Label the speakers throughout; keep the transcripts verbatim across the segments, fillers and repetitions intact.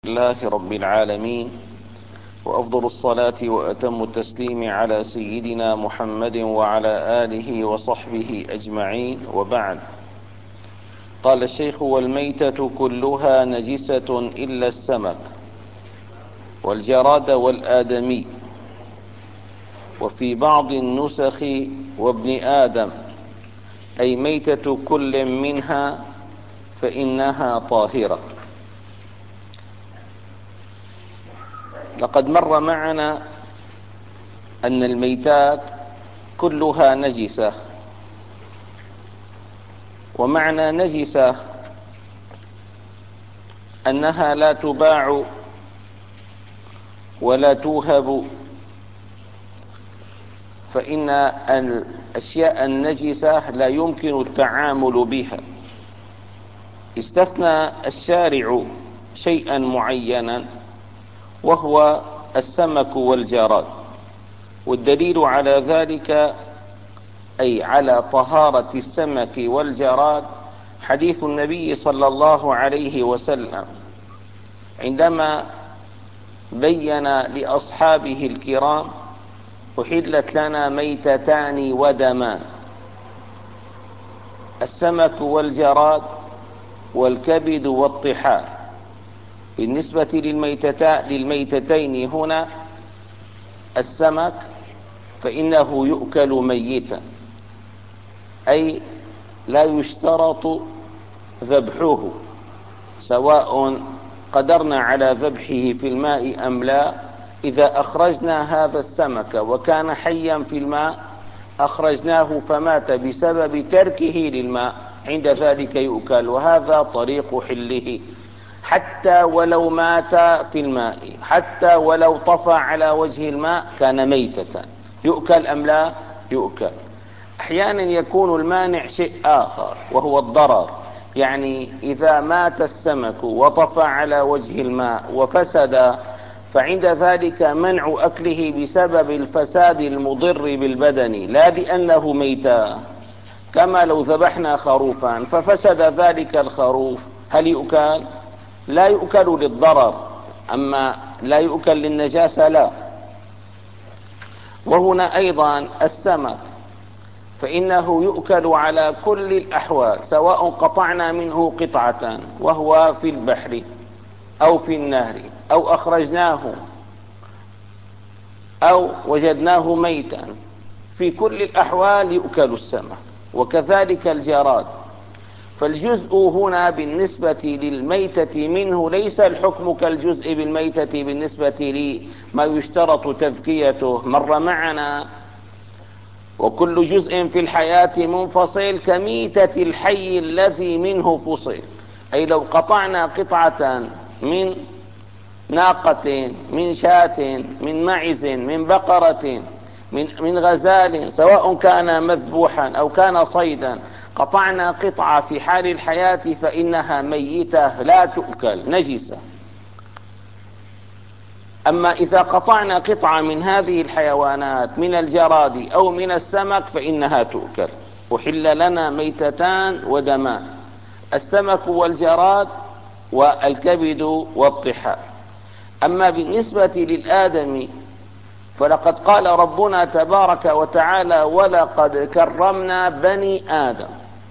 Speaker 1: لله رب العالمين، وأفضل الصلاة وأتم التسليم على سيدنا محمد وعلى آله وصحبه أجمعين، وبعد. قال الشيخ: والميتة كلها نجسة إلا السمك والجراد والآدمي، وفي بعض النسخ وابن آدم، أي ميتة كل منها فإنها طاهرة. لقد مر معنا أن الميتات كلها نجسة، ومعنى نجسة أنها لا تباع ولا توهب، فإن الأشياء النجسة لا يمكن التعامل بها. استثنى الشارع شيئا معينا وهو السمك والجراد، والدليل على ذلك أي على طهارة السمك والجراد حديث النبي صلى الله عليه وسلم عندما بين لأصحابه الكرام: أحلت لنا ميتتان ودمان، السمك والجراد والكبد والطحال. بالنسبة للميتتين هنا السمك فإنه يؤكل ميتا، أي لا يشترط ذبحه، سواء قدرنا على ذبحه في الماء أم لا. إذا أخرجنا هذا السمك وكان حيا في الماء أخرجناه فمات بسبب تركه للماء، عند ذلك يؤكل، وهذا طريق حله، حتى ولو مات في الماء، حتى ولو طفى على وجه الماء كان ميتة. يؤكل أم لا؟ يؤكل. أحيانا يكون المانع شيء آخر وهو الضرر، يعني إذا مات السمك وطفى على وجه الماء وفسد، فعند ذلك منع أكله بسبب الفساد المضر بالبدن، لا لأنه ميتا. كما لو ذبحنا خروفا ففسد ذلك الخروف، هل يؤكل؟ لا يؤكل للضرر، أما لا يؤكل للنجاسة لا. وهنا أيضا السمك فإنه يؤكل على كل الأحوال، سواء قطعنا منه قطعة وهو في البحر أو في النهر، أو أخرجناه أو وجدناه ميتا، في كل الأحوال يؤكل السمك. وكذلك الجراد، فالجزء هنا بالنسبة للميتة منه ليس الحكم كالجزء بالميتة بالنسبة لما يشترط تذكيته. مر معنا: وكل جزء في الحياة منفصل كميتة الحي الذي منه فصل. أي لو قطعنا قطعة من ناقة، من شاة، من معز، من بقرة، من, من غزال، سواء كان مذبوحا أو كان صيدا، قطعنا قطعة في حال الحياة فإنها ميتة لا تؤكل، نجسة. أما إذا قطعنا قطعة من هذه الحيوانات من الجراد أو من السمك فإنها تؤكل. أحل لنا ميتتان ودمان، السمك والجراد والكبد والطحال. أما بالنسبة للآدمي فلقد قال ربنا تبارك وتعالى: ولقد كرمنا بني آدم.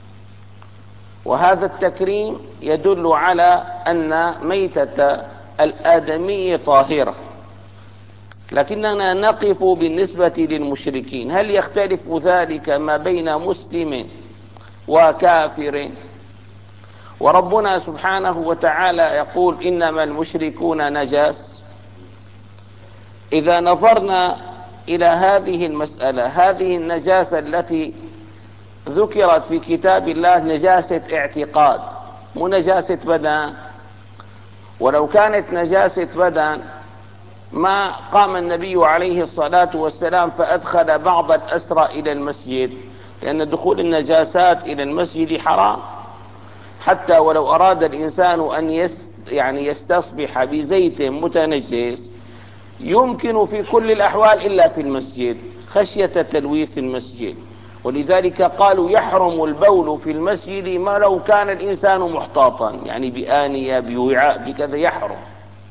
Speaker 1: وهذا التكريم يدل على أن ميتة الآدمي طاهرة. لكننا نقف بالنسبة للمشركين، هل يختلف ذلك ما بين مسلم وكافر؟ وربنا سبحانه وتعالى يقول: إنما المشركون نجاس. إذا نظرنا إلى هذه المسألة، هذه النجاسة التي ذكرت في كتاب الله نجاسة اعتقاد، مو نجاسة بدن. ولو كانت نجاسة بدن ما قام النبي عليه الصلاة والسلام فأدخل بعض الأسرى إلى المسجد، لأن دخول النجاسات إلى المسجد حرام. حتى ولو أراد الإنسان أن يست يعني يستصبح بزيت متنجس يمكن في كل الأحوال إلا في المسجد خشية تلويث المسجد. ولذلك قالوا: يحرم البول في المسجد ما لو كان الإنسان محتاطا، يعني بآنية بوعاء بكذا يحرم.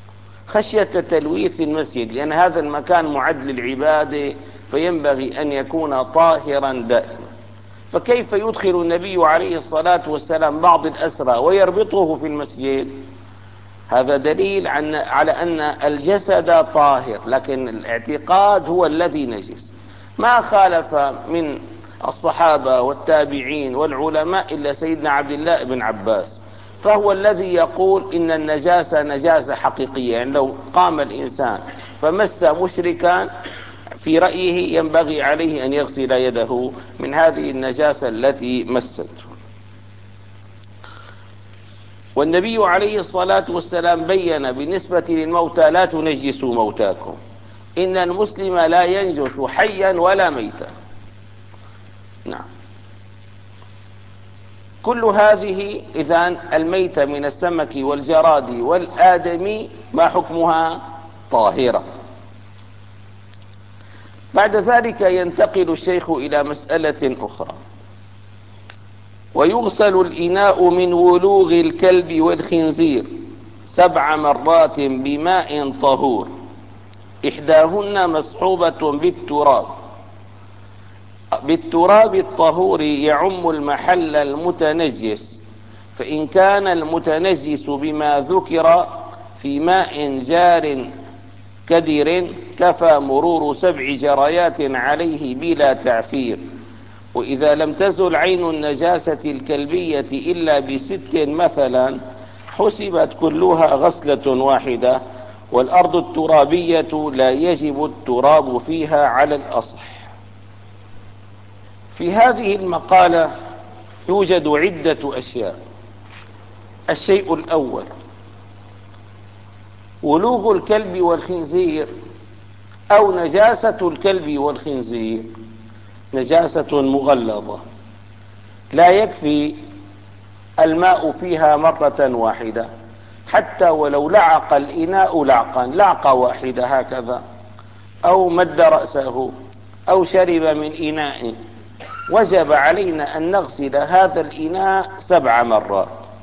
Speaker 1: خشية تلويث المسجد، لأن هذا المكان معد للعبادة فينبغي أن يكون طاهرا دائما. فكيف يدخل النبي عليه الصلاة والسلام بعض الأسرى ويربطه في المسجد؟ هذا دليل على أن الجسد طاهر، لكن الاعتقاد هو الذي نجس. ما خالف من الصحابة والتابعين والعلماء إلا سيدنا عبد الله بن عباس، فهو الذي يقول إن النجاسة نجاسة حقيقية. يعني لو قام الإنسان فمس مشركا في رأيه ينبغي عليه أن يغسل يده من هذه النجاسة التي مسته. والنبي عليه الصلاة والسلام بين بالنسبة للموتى: لا تنجسوا موتاكم، إن المسلم لا ينجس حيا ولا ميتا. نعم. كل هذه إذن الميتة من السمك والجراد والآدمي ما حكمها؟ طاهرة. بعد ذلك ينتقل الشيخ إلى مسألة أخرى: ويغسل الإناء من ولوغ الكلب والخنزير سبع مرات بماء طهور، إحداهن مصحوبة بالتراب. بالتراب الطهور يعم المحل المتنجس، فإن كان المتنجس بما ذكر في ماء جار كدر كفى مرور سبع جريات عليه بلا تعفير. وإذا لم تزل عين النجاسة الكلبية إلا بست مثلا حسبت كلها غسلة واحدة، والأرض الترابية لا يجب التراب فيها على الأصح. في هذه المقالة يوجد عدة أشياء. الشيء الأول: ولوغ الكلب والخنزير أو نجاسة الكلب والخنزير نجاسة مغلظة، لا يكفي الماء فيها مرة واحدة، حتى ولو لعق الإناء لعقا لعقة واحدة هكذا، أو مد رأسه أو شرب من إناء، وجب علينا أن نغسل هذا الإناء سبع مرات.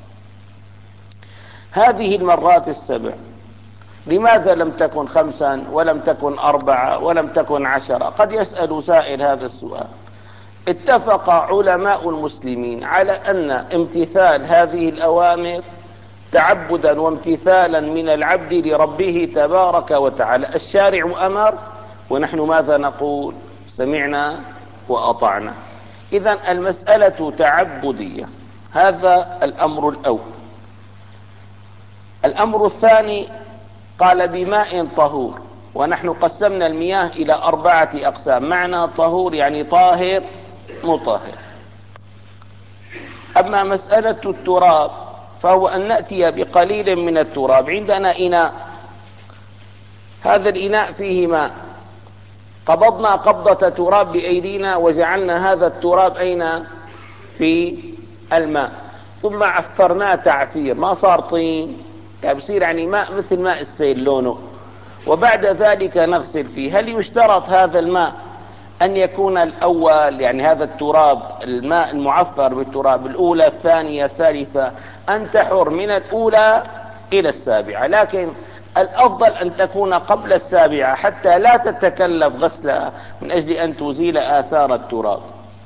Speaker 1: هذه المرات السبع لماذا لم تكن خمسا ولم تكن أربعة ولم تكن عشرة؟ قد يسأل سائل هذا السؤال. اتفق علماء المسلمين على أن امتثال هذه الأوامر تعبدا وامتثالا من العبد لربه تبارك وتعالى. الشارع أمر ونحن ماذا نقول؟ سمعنا وأطعنا. إذن المسألة تعبدية، هذا الأمر الأول. الأمر الثاني: قال بماء طهور، ونحن قسمنا المياه إلى أربعة أقسام. معنى طهور يعني طاهر مطهر. أما مسألة التراب فهو أن نأتي بقليل من التراب. عندنا إناء، هذا الإناء فيه ماء، قبضنا قبضة تراب بأيدينا وجعلنا هذا التراب أين؟ في الماء، ثم عفرناه تعفير، ما صار طين، يعني بصير يعني ماء مثل ماء السيل لونه، وبعد ذلك نغسل فيه. هل يشترط هذا الماء أن يكون الأول، يعني هذا التراب الماء المعفر بالتراب الأولى الثانية الثالثة، أن تحر من الأولى إلى السابعة؟ لكن الأفضل أن تكون قبل السابعة حتى لا تتكلف غسلها من أجل أن تزيل آثار التراب.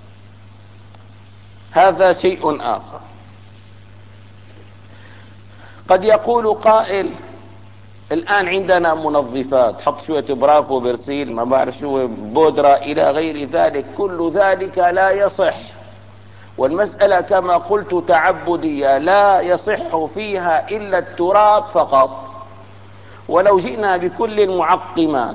Speaker 1: هذا شيء آخر. قد يقول قائل: الآن عندنا منظفات، حط شوية برافو برسيل ما بعرف شو بودرة إلى غير ذلك، كل ذلك لا يصح، والمسألة كما قلت تعبدية، لا يصح فيها إلا التراب فقط. ولو جئنا بكل المعقمات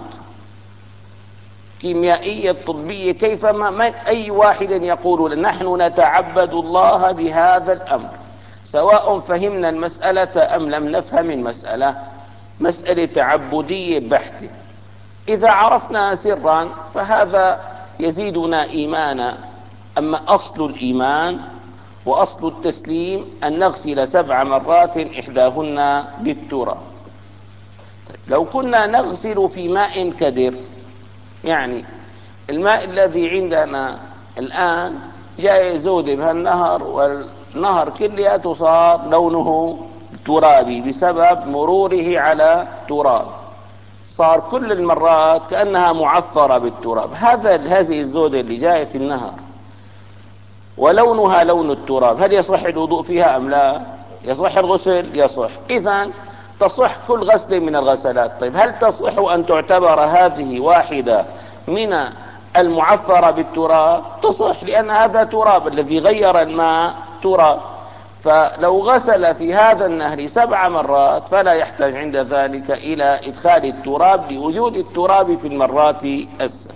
Speaker 1: كيميائية طبية كيفما، من أي واحد يقول نحن نتعبد الله بهذا الأمر، سواء فهمنا المسألة أم لم نفهم المسألة، مسألة تعبدية بحتة. إذا عرفنا سرا فهذا يزيدنا إيمانا. أما أصل الإيمان وأصل التسليم أن نغسل سبع مرات إحداهن بالتراب. لو كنا نغسل في ماء كدر، يعني الماء الذي عندنا الآن جاي زود بهالنهر، والنهر كلياته صار لونه ترابي بسبب مروره على تراب، صار كل المرات كأنها معفرة بالتراب. هذا هذه الزودة اللي جاية في النهر ولونها لون التراب، هل يصح الوضوء فيها أم لا؟ يصح الغسل؟ يصح. إذن تصح كل غسل من الغسلات. طيب هل تصح أن تعتبر هذه واحدة من المعفرة بالتراب؟ تصح، لأن هذا تراب، الذي غير الماء تراب. فلو غسل في هذا النهر سبع مرات فلا يحتاج عند ذلك إلى إدخال التراب لوجود التراب في المرات السبع.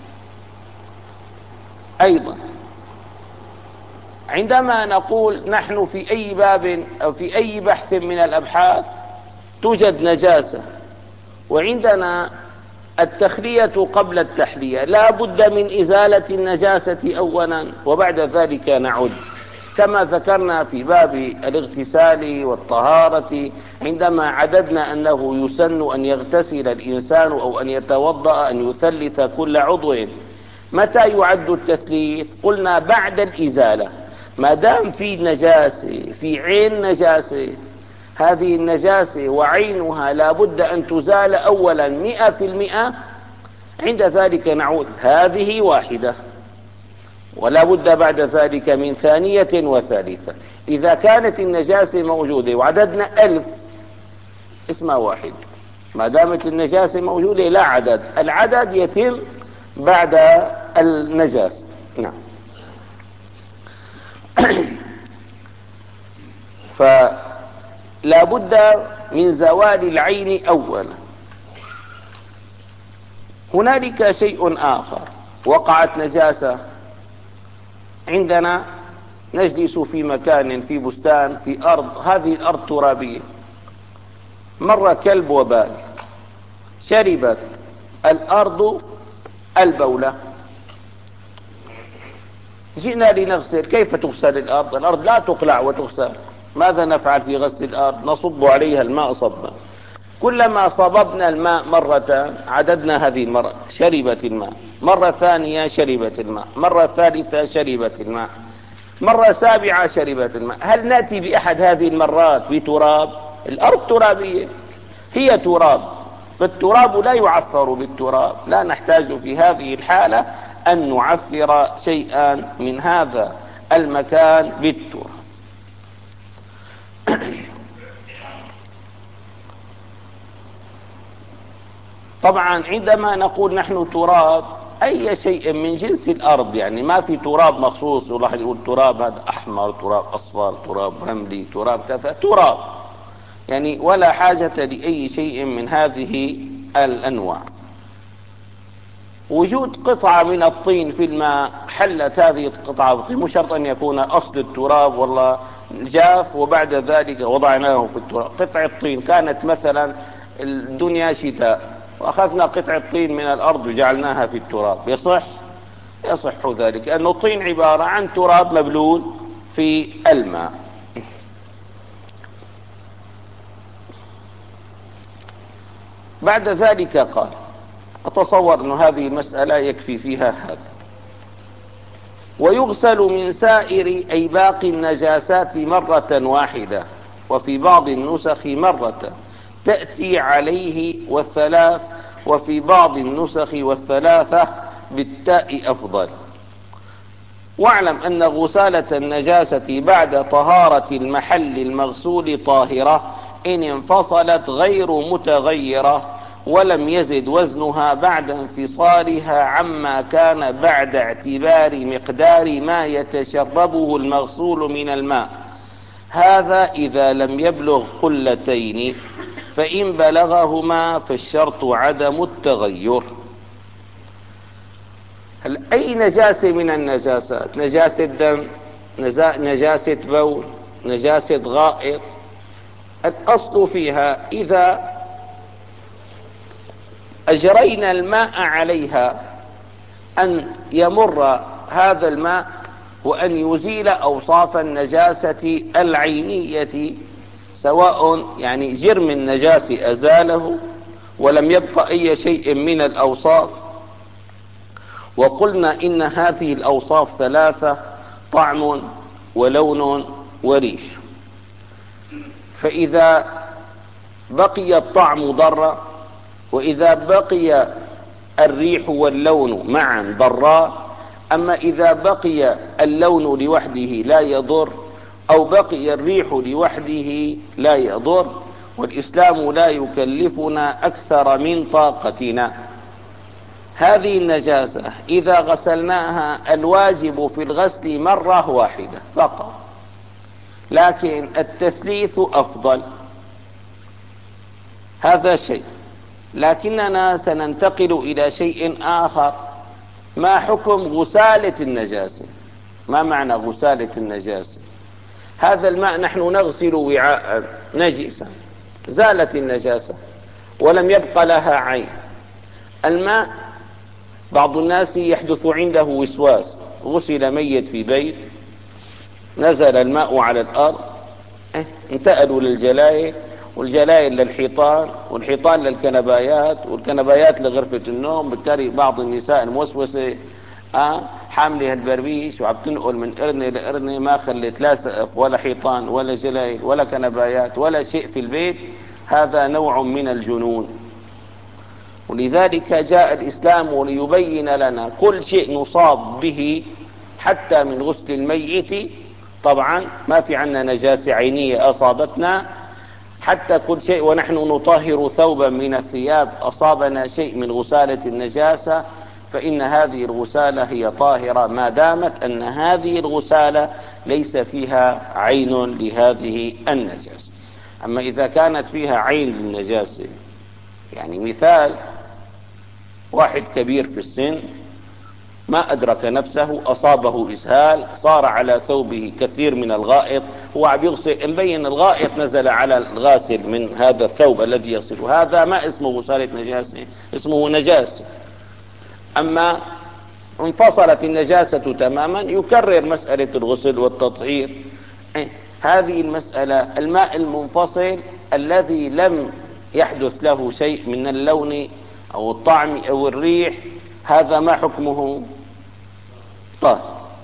Speaker 1: أيضا عندما نقول نحن في أي باب أو في أي بحث من الأبحاث توجد نجاسة وعندنا التخلية قبل التحلية، لا بد من إزالة النجاسة أولا وبعد ذلك نعد، كما ذكرنا في باب الاغتسال والطهارة عندما عددنا أنه يسن أن يغتسل الإنسان أو أن يتوضأ أن يثلث كل عضو. متى يعد التثليث؟ قلنا بعد الإزالة. ما دام في نجاسة، في عين نجاسة، هذه النجاسة وعينها لا بد أن تزال أولا مئة في المئة، عند ذلك نعود هذه واحدة، ولا بد بعد ذلك من ثانية وثالثة. إذا كانت النجاسة موجودة وعددنا ألف اسمها واحد، ما دامت النجاسة موجودة لا عدد، العدد يتم بعد النجاسة. نعم. فلا بد من زوال العين أولا. هنالك شيء آخر، وقعت نجاسة عندنا، نجلس في مكان، في بستان، في أرض، هذه الأرض ترابية، مر كلب وبال، شربت الأرض البولة، جئنا لنغسل. كيف تغسل الأرض؟ الأرض لا تقلع وتغسل. ماذا نفعل في غسل الأرض؟ نصب عليها الماء صبا، كلما صببنا الماء مرة عددنا هذه المرة شربت الماء، مرة ثانية شربت الماء، مرة ثالثة شربت الماء، مرة سابعة شربت الماء. هل نأتي بأحد هذه المرات بتراب؟ الأرض ترابية، هي تراب، فالتراب لا يعفر بالتراب، لا نحتاج في هذه الحالة أن نعفر شيئا من هذا المكان بالتراب. طبعا عندما نقول نحن تراب أي شيء من جنس الأرض، يعني ما في تراب مخصوص والله يقول تراب هذا أحمر، تراب أصفر، تراب رملي، تراب كذا، تراب يعني، ولا حاجة لأي شيء من هذه الأنواع. وجود قطعة من الطين في الماء حلت هذه القطعة بالطين، مو شرط أن يكون أصل التراب والله جاف وبعد ذلك وضعناه في التراب. قطعة طين كانت مثلا الدنيا شتاء وأخذنا قطعة طين من الأرض وجعلناها في التراب، يصح؟ يصح ذلك، لأن الطين عبارة عن تراب مبلول في الماء. بعد ذلك قال، أتصور أن هذه المسألة يكفي فيها هذا. ويغسل من سائر أي باقي النجاسات مرة واحدة، وفي بعض النسخ مرة تأتي عليه والثلاث، وفي بعض النسخ والثلاثة بالتاء أفضل. واعلم أن غسالة النجاسة بعد طهارة المحل المغسول طاهرة إن انفصلت غير متغيرة ولم يزد وزنها بعد انفصالها عما كان بعد اعتبار مقدار ما يتشربه المغسول من الماء، هذا إذا لم يبلغ قلتين، فإن بلغهما فالشرط عدم التغير. هل أي نجاسة من النجاسات، نجاسة دم، نجاسة بول، نجاسة غائط، الأصل فيها إذا أجرينا الماء عليها أن يمر هذا الماء وأن يزيل أوصاف النجاسة العينية، سواء يعني جرم النجاسة أزاله ولم يبقى أي شيء من الأوصاف. وقلنا إن هذه الأوصاف ثلاثة: طعم ولون وريح. فإذا بقي الطعم ضرا، وإذا بقي الريح واللون معا ضرا. أما إذا بقي اللون لوحده لا يضر، أو بقي الريح لوحده لا يضر. والإسلام لا يكلفنا أكثر من طاقتنا. هذه النجاسة إذا غسلناها الواجب في الغسل مرة واحدة فقط، لكن التثليث أفضل. هذا شيء. لكننا سننتقل إلى شيء آخر. ما حكم غسالة النجاسة؟ ما معنى غسالة النجاسة؟ هذا الماء نحن نغسل وعاء نجسا، زالت النجاسة ولم يبق لها عين. الماء بعض الناس يحدث عنده وسواس، غسل ميت في بيت، نزل الماء على الأرض، انتقلوا للجلاية، والجلاية للحيطان، والحيطان للكنبايات، والكنبايات لغرفة النوم. بالتالي بعض النساء الموسوسة آه حاملة هالبربيش وعم تنقل من قرنة لقرنة، ما خلت لا سقف ولا حيطان ولا جلاية ولا كنبايات ولا شيء في البيت. هذا نوع من الجنون. ولذلك جاء الإسلام ليبين لنا كل شيء نصاب به، حتى من غسل الميت. طبعا ما في عنا نجاسة عينية أصابتنا، حتى كل شيء. ونحن نطهر ثوبا من الثياب أصابنا شيء من غسالة النجاسة، فإن هذه الغسالة هي طاهرة ما دامت أن هذه الغسالة ليس فيها عين لهذه النجاسة. أما إذا كانت فيها عين للنجاسة، يعني مثال واحد كبير في السن ما أدرك نفسه، أصابه إسهال، صار على ثوبه كثير من الغائط، هو عم يغسل، مبين الغائط نزل على الغاسل من هذا الثوب الذي يغسله، هذا ما اسمه غسالة نجاسة، اسمه نجاسة. أما انفصلت النجاسة تماما يكرر مسألة الغسل والتطهير. هذه المسألة الماء المنفصل الذي لم يحدث له شيء من اللون أو الطعم أو الريح، هذا ما حكمه؟ طيب،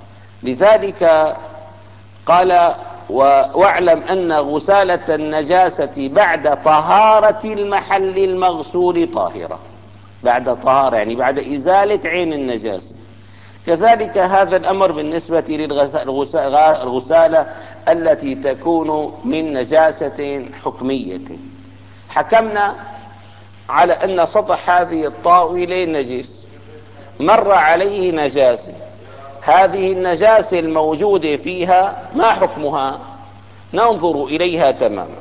Speaker 1: لذلك قال واعلم أن غسالة النجاسة بعد طهارة المحل المغسول طاهرة. بعد طهارة يعني بعد إزالة عين النجاسة. كذلك هذا الأمر بالنسبة للغسالة التي تكون من نجاسة حكمية. حكمنا على أن سطح هذه الطاولة نجس، مر عليه نجاسة، هذه النجاسة الموجودة فيها ما حكمها؟ ننظر إليها تماما.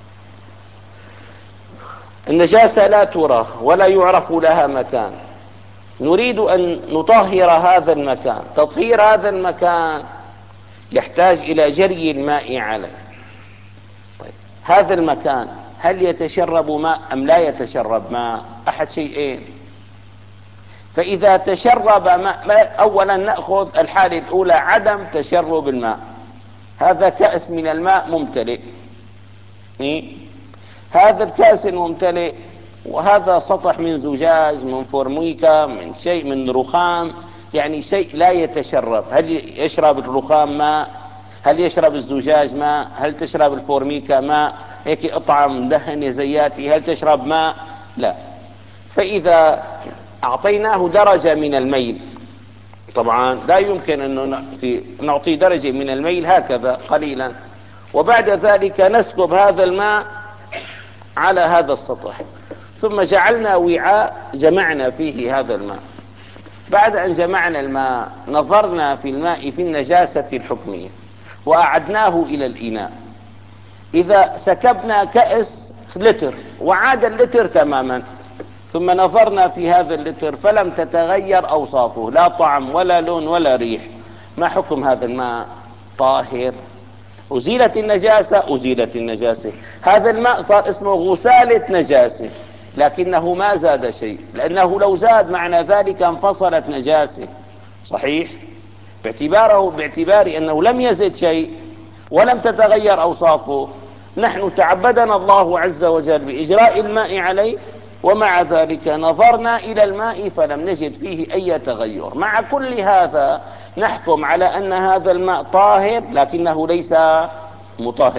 Speaker 1: النجاسة لا ترى ولا يعرف لها مكان، نريد أن نطهر هذا المكان. تطهير هذا المكان يحتاج إلى جري الماء عليه. طيب، هذا المكان هل يتشرب ماء أم لا يتشرب ماء؟ أحد شيئين. فإذا تشرب ماء، أولا نأخذ الحالة الأولى عدم تشرب الماء. هذا كأس من الماء ممتلئ، إيه؟ هذا الكأس الممتلئ وهذا سطح من زجاج، من فورميكا، من شيء من رخام، يعني شيء لا يتشرب. هل يشرب الرخام ماء؟ هل يشرب الزجاج ماء؟ هل تشرب الفورميكا ماء؟ هيك قطعة مدهنة زياتي، هل تشرب ماء؟ لا. فإذا أعطيناه درجة من الميل، طبعا لا يمكن أن نعطي درجة من الميل هكذا قليلا، وبعد ذلك نسكب هذا الماء على هذا السطح، ثم جعلنا وعاء جمعنا فيه هذا الماء. بعد أن جمعنا الماء نظرنا في الماء في النجاسة الحكمية وأعدناه إلى الإناء. إذا سكبنا كأس لتر وعاد اللتر تماما، ثم نظرنا في هذا اللتر فلم تتغير أوصافه، لا طعم ولا لون ولا ريح، ما حكم هذا الماء؟ طاهر. أزيلت النجاسة، أزيلت النجاسة. هذا الماء صار اسمه غسالة نجاسة، لكنه ما زاد شيء، لأنه لو زاد معنى ذلك انفصلت نجاسة. صحيح؟ باعتباره باعتبار أنه لم يزد شيء ولم تتغير أوصافه، نحن تعبدنا الله عز وجل بإجراء الماء عليه، ومع ذلك نظرنا إلى الماء فلم نجد فيه أي تغير. مع كل هذا نحكم على أن هذا الماء طاهر لكنه ليس مطهر.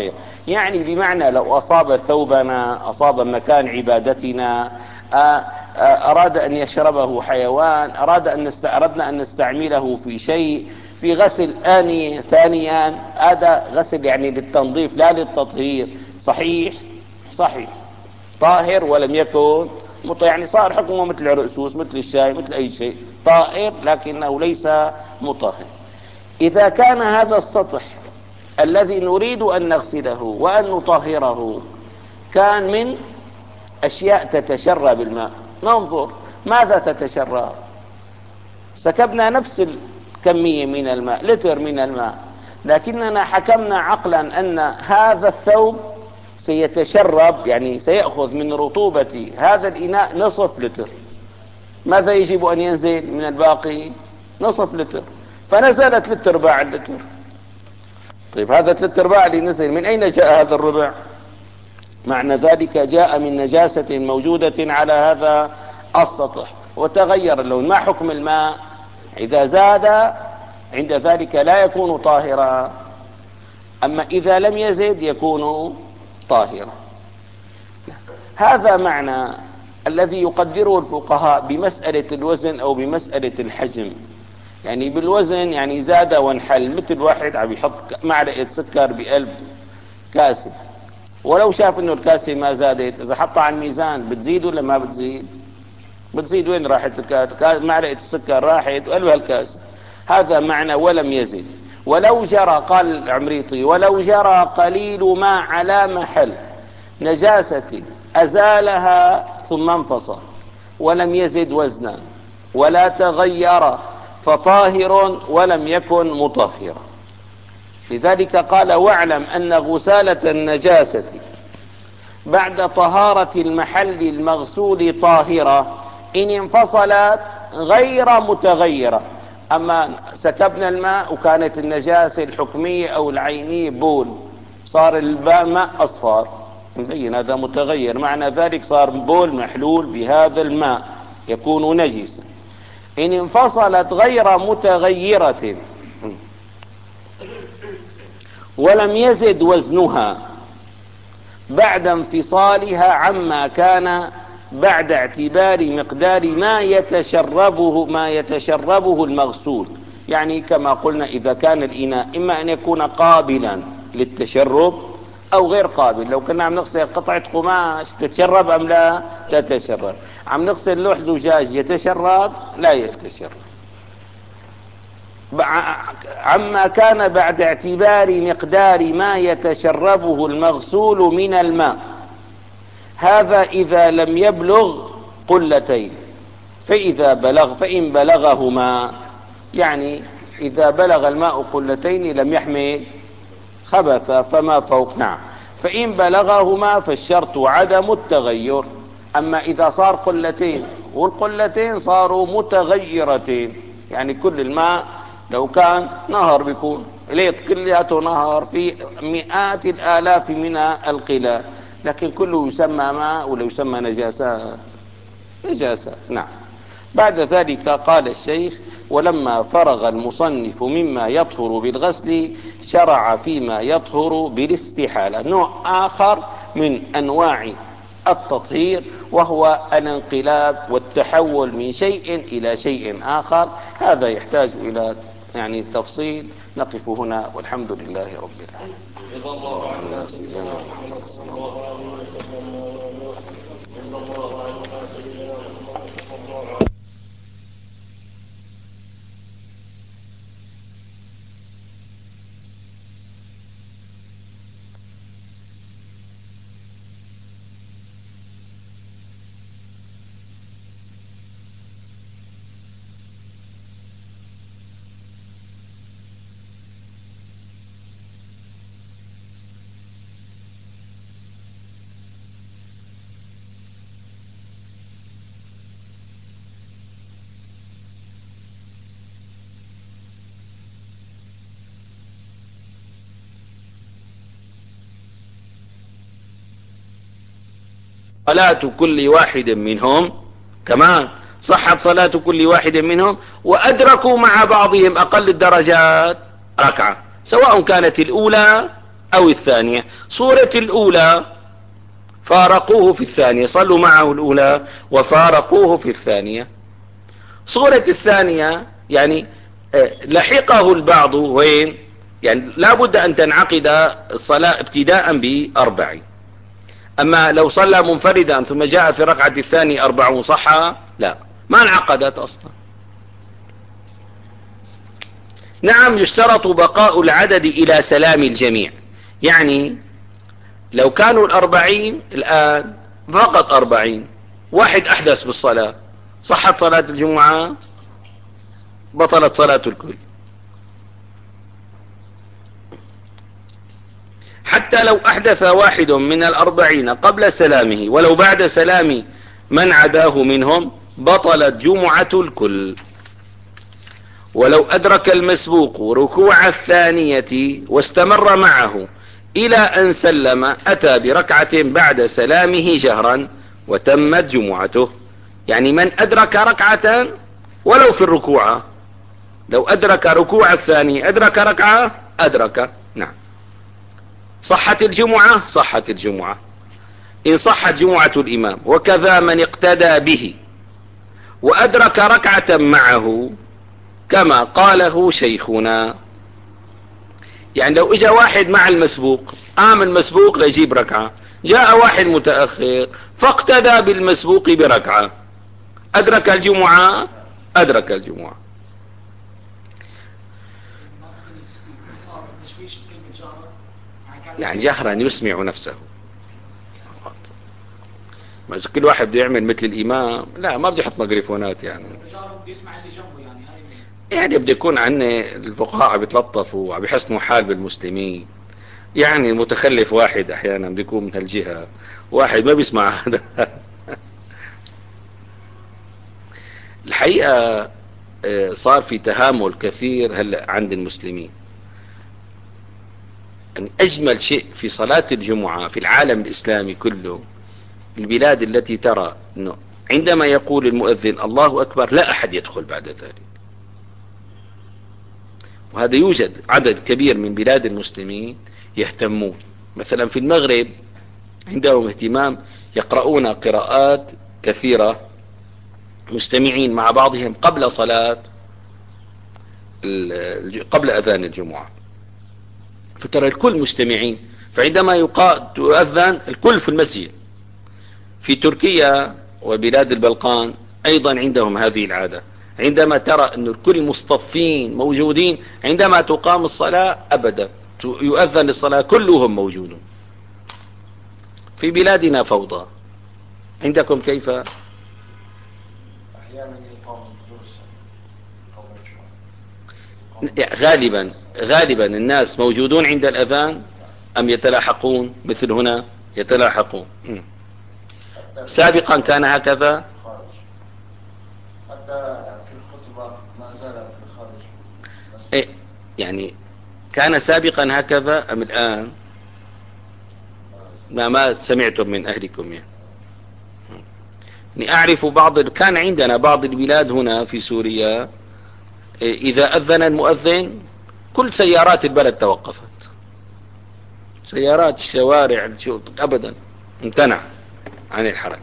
Speaker 1: يعني بمعنى لو أصاب ثوبنا، أصاب مكان عبادتنا، أراد أن يشربه حيوان، أراد أن نست... أردنا أن نستعمله في شيء، في غسل آنية ثانيا، هذا غسل يعني للتنظيف لا للتطهير، صحيح صحيح طاهر ولم يكن مطهر، يعني صار حكمه مثل الرؤسوس، مثل الشاي، مثل أي شيء، طائر لكنه ليس مطهر. إذا كان هذا السطح الذي نريد أن نغسله وأن نطهره كان من أشياء تتشرب الماء، ننظر ماذا تتشرب. سكبنا نفس الكمية من الماء، لتر من الماء، لكننا حكمنا عقلا أن هذا الثوب سيتشرب، يعني سيأخذ من رطوبة هذا الإناء نصف لتر. ماذا يجب أن ينزل من الباقي؟ نصف لتر، فنزلت ثلاث ارباع اللتر. طيب هذا ثلاث ارباع اللي نزل من أين جاء هذا الربع؟ معنى ذلك جاء من نجاسة موجودة على هذا السطح وتغير اللون. ما حكم الماء؟ إذا زاد عند ذلك لا يكون طاهرا، أما إذا لم يزد يكون طاهرا. هذا معنى الذي يقدره الفقهاء بمسألة الوزن أو بمسألة الحجم. يعني بالوزن يعني زاد وانحل، مثل واحد عم يحط معلقة سكر بقلب كاسة، ولو شاف انه الكاسة ما زادت، اذا حطها على الميزان بتزيد ولا ما بتزيد؟ بتزيد. وين راحت معلقة السكر؟ راحت وقالوا هالكاسة. هذا معنى ولم يزد. ولو جرى، قال العمريطي، ولو جرى قليل ما على محل نجاسة أزالها ثم انفصل ولم يزد وزنا ولا تغير فطاهر ولم يكن مطهرا. لذلك قال: واعلم أن غسالة النجاسة بعد طهارة المحل المغسول طاهرة إن انفصلت غير متغيرة. أما سكبنا الماء وكانت النجاسة الحكمية أو العينية بول، صار الماء أصفر، مبين هذا متغير، معنى ذلك صار بول محلول بهذا الماء يكون نجسا. إن انفصلت غير متغيرة ولم يزد وزنها بعد انفصالها عما كان بعد اعتبار مقدار ما يتشربه ما يتشربه المغسول. يعني كما قلنا إذا كان الإناء إما أن يكون قابلا للتشرب أو غير قابل. لو كنا عم نغسل قطعة قماش تتشرب أم لا تتشرب؟ عم نغسل لوح زجاج يتشرب؟ لا يتشرب. عما كان بعد اعتبار مقدار ما يتشربه المغسول من الماء، هذا إذا لم يبلغ قلتين. فإذا بلغ فإن بلغهما، يعني إذا بلغ الماء قلتين لم يحمل خبث فما فوق. نعم، فإن بلغهما فالشرط عدم التغير. أما إذا صار قلتين والقلتين صاروا متغيرتين، يعني كل الماء لو كان نهر بيكون ليت كلياته نهر في مئات الآلاف من القلال، لكن كله يسمى ماء ولا يسمى نجاسة نجاسة. نعم. بعد ذلك قال الشيخ: ولما فرغ المصنف مما يطهر بالغسل شرع فيما يطهر بالاستحالة، نوع آخر من أنواع التطهير، وهو الانقلاب والتحول من شيء إلى شيء آخر. هذا يحتاج إلى يعني تفصيل. نقف هنا والحمد لله رب العالمين. صلاة كل واحد منهم، كمان صحت صلاة كل واحد منهم، وأدركوا مع بعضهم أقل الدرجات ركعة، سواء كانت الأولى أو الثانية. صورة الأولى فارقوه في الثانية، صلوا معه الأولى وفارقوه في الثانية. صورة الثانية يعني لحقه البعض وين، يعني لا بد أن تنعقد الصلاة ابتداء بأربع. أما لو صلى منفردا ثم جاء في الركعة الثانية أربع صح؟ لا، ما انعقدت أصلا. نعم، يشترط بقاء العدد إلى سلام الجميع. يعني لو كانوا الأربعين الآن فقط أربعين، واحد أحدث بالصلاة، صحت صلاة الجمعة؟ بطلت صلاة الكل. حتى لو أحدث واحد من الأربعين قبل سلامه ولو بعد سلام من عداه منهم بطلت جمعة الكل. ولو أدرك المسبوق ركوع الثانية واستمر معه إلى أن سلم أتى بركعة بعد سلامه جهرا وتمت جمعته. يعني من أدرك ركعة ولو في الركوع، لو أدرك ركوع الثاني أدرك ركعة أدرك، نعم. صحت الجمعة، صحت الجمعة إن صحت جمعة الإمام. وكذا من اقتدى به وأدرك ركعة معه كما قاله شيخنا. يعني لو اجى واحد مع المسبوق قام المسبوق ليجيب ركعة، جاء واحد متأخر فاقتدى بالمسبوق بركعة، أدرك الجمعة أدرك الجمعة. يعني جهرا يسمع نفسه. ما إذا كل واحد بده يعمل مثل الإمام لا، ما بده يحط ميكروفونات. يعني يعني بده يكون عنا الفقهاء بيتلطفوا وبيحسنوا حال بالمسلمين. يعني متخلف واحد احيانا بده يكون من هالجهة، واحد ما بيسمع هذا. الحقيقة صار في تهامل كثير هلأ عند المسلمين. يعني أجمل شيء في صلاة الجمعة في العالم الإسلامي كله، البلاد التي ترى أنه عندما يقول المؤذن الله أكبر لا أحد يدخل بعد ذلك. وهذا يوجد عدد كبير من بلاد المسلمين يهتمون. مثلا في المغرب عندهم اهتمام، يقرؤون قراءات كثيرة مجتمعين مع بعضهم قبل صلاة قبل أذان الجمعة، فترى الكل مجتمعين. فعندما يؤذن الكل في المسجد. في تركيا وبلاد البلقان أيضا عندهم هذه العادة، عندما ترى أن الكل مصطفين موجودين عندما تقام الصلاة أبدا يؤذن للصلاة كلهم موجودون. في بلادنا فوضى. عندكم كيف؟
Speaker 2: أحيانا يقام
Speaker 1: غالبا غالبا الناس موجودون عند الأذان أم يتلاحقون؟ مثل هنا يتلاحقون. سابقا كان هكذا.
Speaker 2: حتى في الخطبة ما زال في الخارج.
Speaker 1: إيه يعني كان سابقا هكذا أم الآن؟ ما ما سمعتم من أهلكم يعني. أعرف بعض، كان عندنا بعض البلاد هنا في سوريا إذا أذن المؤذن كل سيارات البلد توقفت، سيارات الشوارع أبدا امتنع عن الحركة.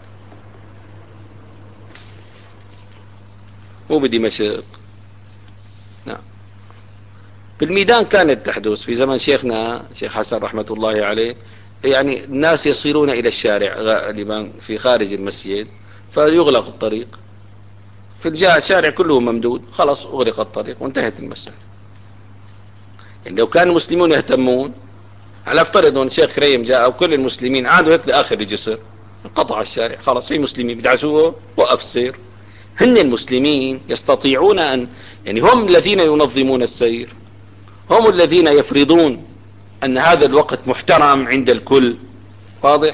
Speaker 1: مو بدمشق، نعم. بالميدان كانت تحدث في زمن شيخنا شيخ حسن رحمة الله عليه. يعني الناس يصيرون إلى الشارع غالبا في خارج المسجد فيغلق الطريق، في الجهة الشارع كله ممدود، خلاص أغلق الطريق وانتهت المسألة. يعني لو كان المسلمون يهتمون، على افترض ان الشيخ كريم جاء وكل المسلمين عادوا هيك لاخر الجسر، انقطع الشارع خلاص، في مسلمين بدعسوه وقف السير. هن المسلمين يستطيعون ان، يعني هم الذين ينظمون السير، هم الذين يفرضون ان هذا الوقت محترم عند الكل. واضح؟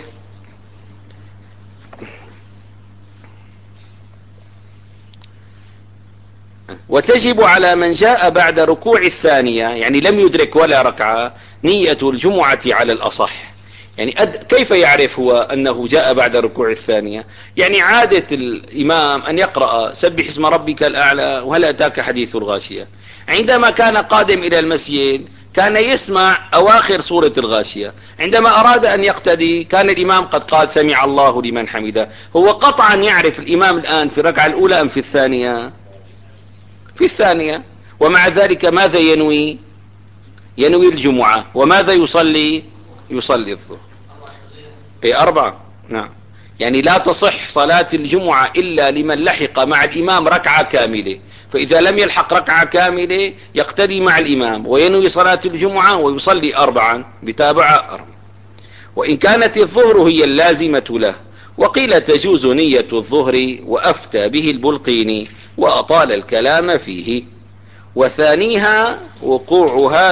Speaker 1: وتجب على من جاء بعد ركوع الثانية، يعني لم يدرك ولا ركعة، نية الجمعة على الأصح. يعني أد... كيف يعرف هو أنه جاء بعد ركوع الثانية؟ يعني عادة الإمام أن يقرأ سبح اسم ربك الأعلى وهل أتاك حديث الغاشية. عندما كان قادم إلى المسجد
Speaker 3: كان يسمع أواخر سورة الغاشية. عندما أراد أن يقتدي كان الإمام قد قال سمع الله لمن حمده. هو قطعا يعرف الإمام الآن في الركعة الأولى أم في الثانية؟ في الثانية. ومع ذلك ماذا ينوي؟ ينوي الجمعة. وماذا يصلي؟ يصلي الظهر. اي أربعة. نعم. يعني لا تصح صلاة الجمعة إلا لمن لحق مع الإمام ركعة كاملة. فإذا لم يلحق ركعة كاملة يقتدي مع الإمام وينوي صلاة الجمعة ويصلي أربعا بتابعة أربعا. وإن كانت الظهر هي اللازمة له. وقيل تجوز نية الظهر وأفتى به البلقيني وأطال الكلام فيه. وثانيها وقوعها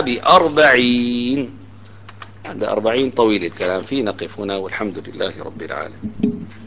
Speaker 3: بأربعين. عند أربعين طويل الكلام فيه. نقف هنا والحمد لله رب العالمين.